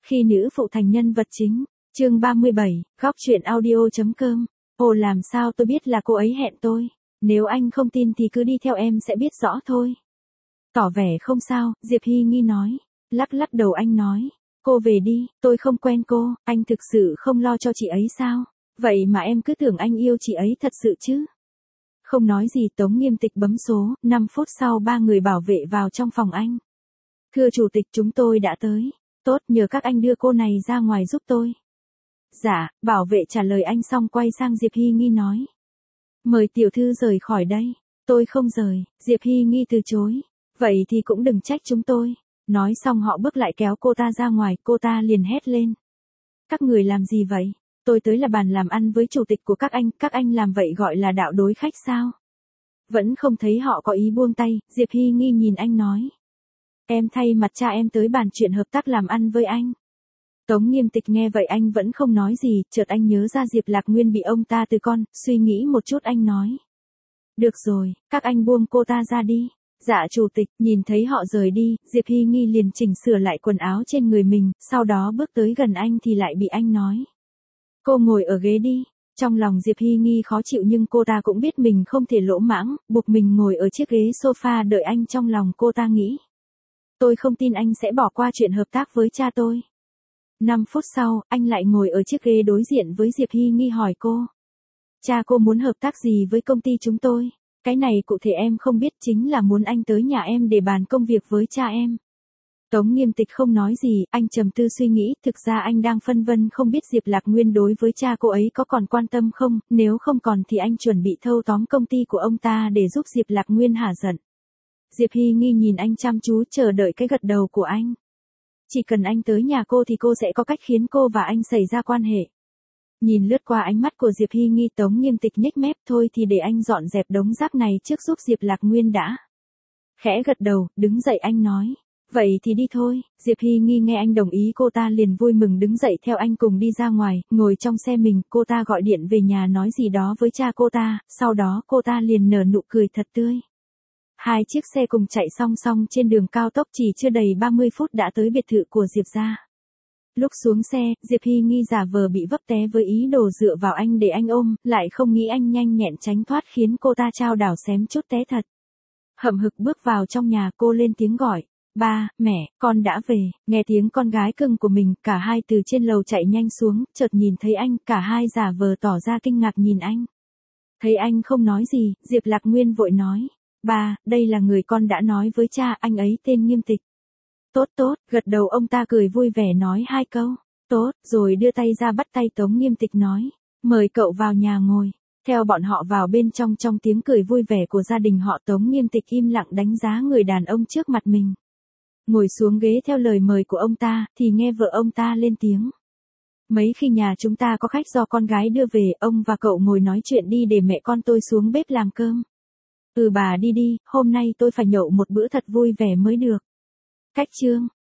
Khi nữ phụ thành nhân vật chính, chương 37, góc truyện audio.com. Ồ, làm sao tôi biết là cô ấy hẹn tôi, nếu anh không tin thì cứ đi theo em sẽ biết rõ thôi. Tỏ vẻ không sao, Diệp Hy nghi nói. Lắc lắc đầu anh nói, cô về đi, tôi không quen cô, anh thực sự không lo cho chị ấy sao? Vậy mà em cứ tưởng anh yêu chị ấy thật sự chứ? Không nói gì, Tống Nghiêm Tịch bấm số, 5 phút sau 3 người bảo vệ vào trong phòng anh. Thưa chủ tịch, chúng tôi đã tới. Tốt, nhờ các anh đưa cô này ra ngoài giúp tôi. Dạ, bảo vệ trả lời anh xong quay sang Diệp Hy nghi nói. Mời tiểu thư rời khỏi đây. Tôi không rời, Diệp Hy nghi từ chối. Vậy thì cũng đừng trách chúng tôi. Nói xong họ bước lại kéo cô ta ra ngoài, cô ta liền hét lên. Các người làm gì vậy? Tôi tới là bàn làm ăn với chủ tịch của các anh làm vậy gọi là đạo đối khách sao? Vẫn không thấy họ có ý buông tay, Diệp Hy nghi nhìn anh nói. Em thay mặt cha em tới bàn chuyện hợp tác làm ăn với anh. Tống Nghiêm Tịch nghe vậy anh vẫn không nói gì, chợt anh nhớ ra Diệp Lạc Nguyên bị ông ta từ con, suy nghĩ một chút anh nói. Được rồi, các anh buông cô ta ra đi. Dạ chủ tịch, nhìn thấy họ rời đi, Diệp Hy nghi liền chỉnh sửa lại quần áo trên người mình, sau đó bước tới gần anh thì lại bị anh nói. Cô ngồi ở ghế đi. Trong lòng Diệp Hy nghi khó chịu nhưng cô ta cũng biết mình không thể lỗ mãng, buộc mình ngồi ở chiếc ghế sofa đợi anh. Trong lòng cô ta nghĩ. Tôi không tin anh sẽ bỏ qua chuyện hợp tác với cha tôi. 5 phút sau, anh lại ngồi ở chiếc ghế đối diện với Diệp Hy nghi hỏi cô. Cha cô muốn hợp tác gì với công ty chúng tôi? Cái này cụ thể em không biết, chính là muốn anh tới nhà em để bàn công việc với cha em. Tống Nghiêm Tịch không nói gì, anh trầm tư suy nghĩ, thực ra anh đang phân vân không biết Diệp Lạc Nguyên đối với cha cô ấy có còn quan tâm không, nếu không còn thì anh chuẩn bị thâu tóm công ty của ông ta để giúp Diệp Lạc Nguyên hả giận. Diệp Hy nghi nhìn anh chăm chú chờ đợi cái gật đầu của anh. Chỉ cần anh tới nhà cô thì cô sẽ có cách khiến cô và anh xảy ra quan hệ. Nhìn lướt qua ánh mắt của Diệp Hy nghi, Tống Nghiêm Tịch nhếch mép, thôi thì để anh dọn dẹp đống rác này trước giúp Diệp Lạc Nguyên đã. Khẽ gật đầu, đứng dậy anh nói. Vậy thì đi thôi. Diệp Hy nghi nghe anh đồng ý cô ta liền vui mừng đứng dậy theo anh cùng đi ra ngoài, ngồi trong xe mình, cô ta gọi điện về nhà nói gì đó với cha cô ta, sau đó cô ta liền nở nụ cười thật tươi. Hai chiếc xe cùng chạy song song trên đường cao tốc, chỉ chưa đầy 30 phút đã tới biệt thự của Diệp gia. Lúc xuống xe, Diệp Hy nghi giả vờ bị vấp té với ý đồ dựa vào anh để anh ôm, lại không nghĩ anh nhanh nhẹn tránh thoát khiến cô ta chao đảo xém chút té thật. Hậm hực bước vào trong nhà, cô lên tiếng gọi. Ba, mẹ, con đã về. Nghe tiếng con gái cưng của mình, cả hai từ trên lầu chạy nhanh xuống, chợt nhìn thấy anh, cả hai giả vờ tỏ ra kinh ngạc nhìn anh. Thấy anh không nói gì, Diệp Lạc Nguyên vội nói. Ba, đây là người con đã nói với cha, anh ấy tên Nghiêm Tịch. Tốt tốt, gật đầu ông ta cười vui vẻ nói hai câu. Tốt, rồi đưa tay ra bắt tay Tống Nghiêm Tịch nói. Mời cậu vào nhà ngồi. Theo bọn họ vào bên trong tiếng cười vui vẻ của gia đình họ, Tống Nghiêm Tịch im lặng đánh giá người đàn ông trước mặt mình. Ngồi xuống ghế theo lời mời của ông ta, thì nghe vợ ông ta lên tiếng. Mấy khi nhà chúng ta có khách do con gái đưa về, ông và cậu ngồi nói chuyện đi để mẹ con tôi xuống bếp làm cơm. Bà đi đi, hôm nay tôi phải nhậu một bữa thật vui vẻ mới được. Cách chương.